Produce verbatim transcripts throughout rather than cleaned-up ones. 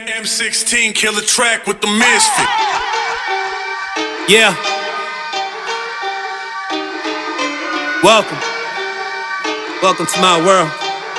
M sixteen killer track with the misfit. Yeah. Welcome. Welcome to my world.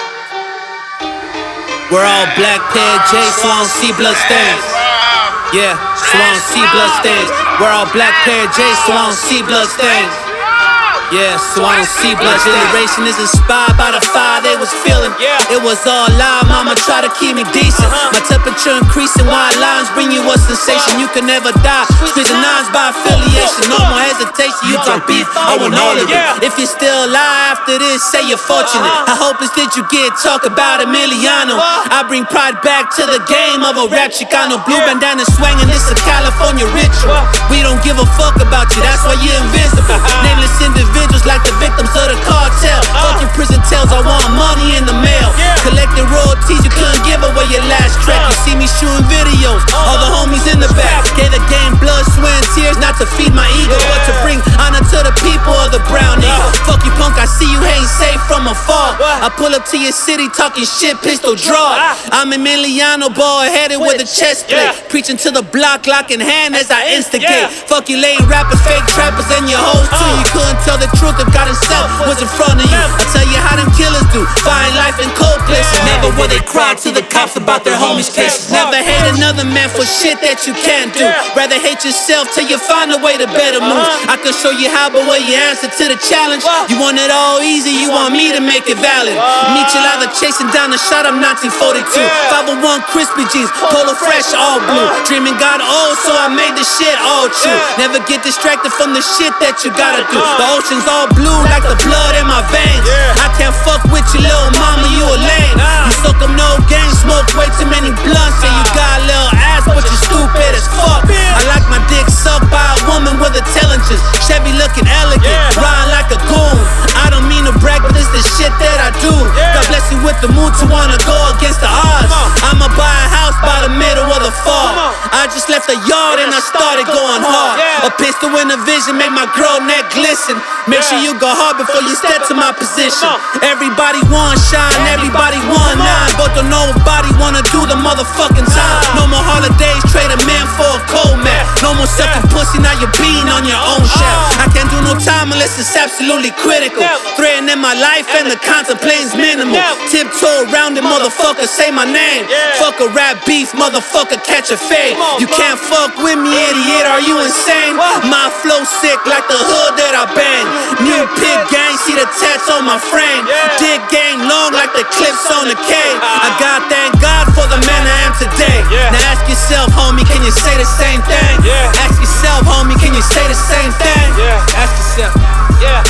We're all black pair J, so I don't see blood stains. Yeah, so I don't see blood stains. We're all black pair J, so I don't see blood stains. Yeah, so I don't see blood stains. My generation is inspired by the fire they was feeling. It was all lie, mama tried to keep me decent. My temperature increasing, wide lines bring you a sensation. You can never die, squeezing nines by affiliation. No more hesitation, you talk beef, I want all of it. If you're still alive after this, say you're fortunate. How hopeless did you get? Talk about Emiliano. I bring pride back to the game of a rap Chicano. Blue bandana swinging, this a California ritual. We don't give a fuck about you, that's why you're invisible. Nameless individuals like the victims of the cartel. Fucking prison tales, I want money in the mail. Collecting royalties, you couldn't give away your last track. You see me shooting videos, all the homies in the back. Gave the game blood, sweat, and tears, not to feed my ego, but to bring honor to the people of the brown eagle. Fuck you punk, I see you ain't safe from afar. I pull up to your city talking shit, pistol draw. I'm Emiliano, ball headed with a chest plate. Preaching to the block, lock in hand as I instigate. Fuck you lame rappers, fake trappers, and your hoes too. You couldn't tell the truth if God himself was in front of you. I tell you how them killers do, find life in cold places. Never will they cry to the cops about their homies' cases. Never hate another man for shit that you can't do. Rather hate yourself till you find a way to better move. I can show you how, but what you answer to the challenge? You want it all easy, you want me to make it valid. Meet you lather chasing down the shot of nineteen forty-two. five oh one crispy jeans, polo fresh, all blue. Dreaming got old, so I made the shit all true. Never get distracted from the shit that you gotta do. The ocean's all blue like the blood in my veins. I can't fuck with you, little mama, you a lame. You suck up no game, smoke way too many blunts. And you got a little ass, but you stupid as fuck. I like my dick sucked by a woman with intelligence. Chevy looking elegant, riding like a goon. I don't mean to brag, but it's the shit that I do. God bless you with the mood to wanna go against the odds. I'ma buy a house by the middle of the fall. I just left the yard and I started going hard. A pistol in the vision make my girl neck glisten. Make sure you go hard before you step to my position. Everybody want shine, everybody want nine, but don't nobody wanna do the motherfucking time. No more holidays, trade a man for a cold man. No more sucking pussy, now you're being on your own shaft. I can't do no time unless it's absolutely critical. Threatening my life and the contemplating's minimal. Tiptoe around it, motherfucker, say my name. Fuck a rap beef, motherfucker, catch a fade. You can't fuck with me, idiot, are you insane? My flow sick like the hood that I bang. New pig gang, see the tats on my frame. Dick game long like the clips on the K. I God thank God for the man I am today. Now ask yourself, homie, can you say the same thing? Ask yourself, homie, can you say the same thing? Ask yourself, yeah.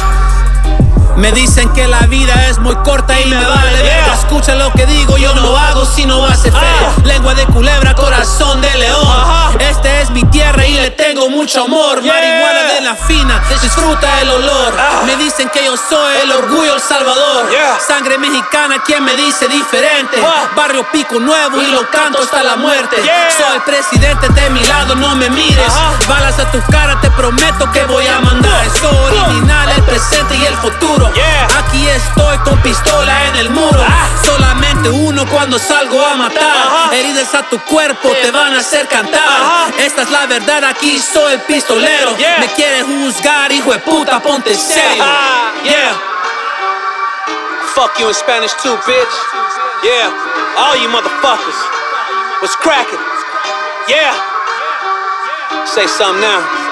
Me dicen que la vida es muy corta y me vale verga. Escucha lo que digo, yo no hago si no hace feria. Lengua de culebra, corazón de león. Este es mi tierra y le tengo mucho amor. Marihuana de la fina, disfruta el olor. Me dicen que yo soy el orgullo El Salvador. Sangre mexicana, quien me dice diferente. Barrio Pico Nuevo y lo canto hasta la muerte. Soy el presidente, de mi lado no me mires. Balas a tu cara, te prometo que voy a mandar. Es original el presente y el futuro. Aquí estoy con pistola en el muro. Solamente uno cuando salgo a matar. Heridas a tu cuerpo te van a hacer cantar. Esta es la verdad, aquí soy el pistolero. Me quieres juzgar, hijo de puta, ponte serio. Yeah. Fuck you in Spanish too, bitch. Yeah. All you motherfuckers. What's cracking? Yeah. Say something now.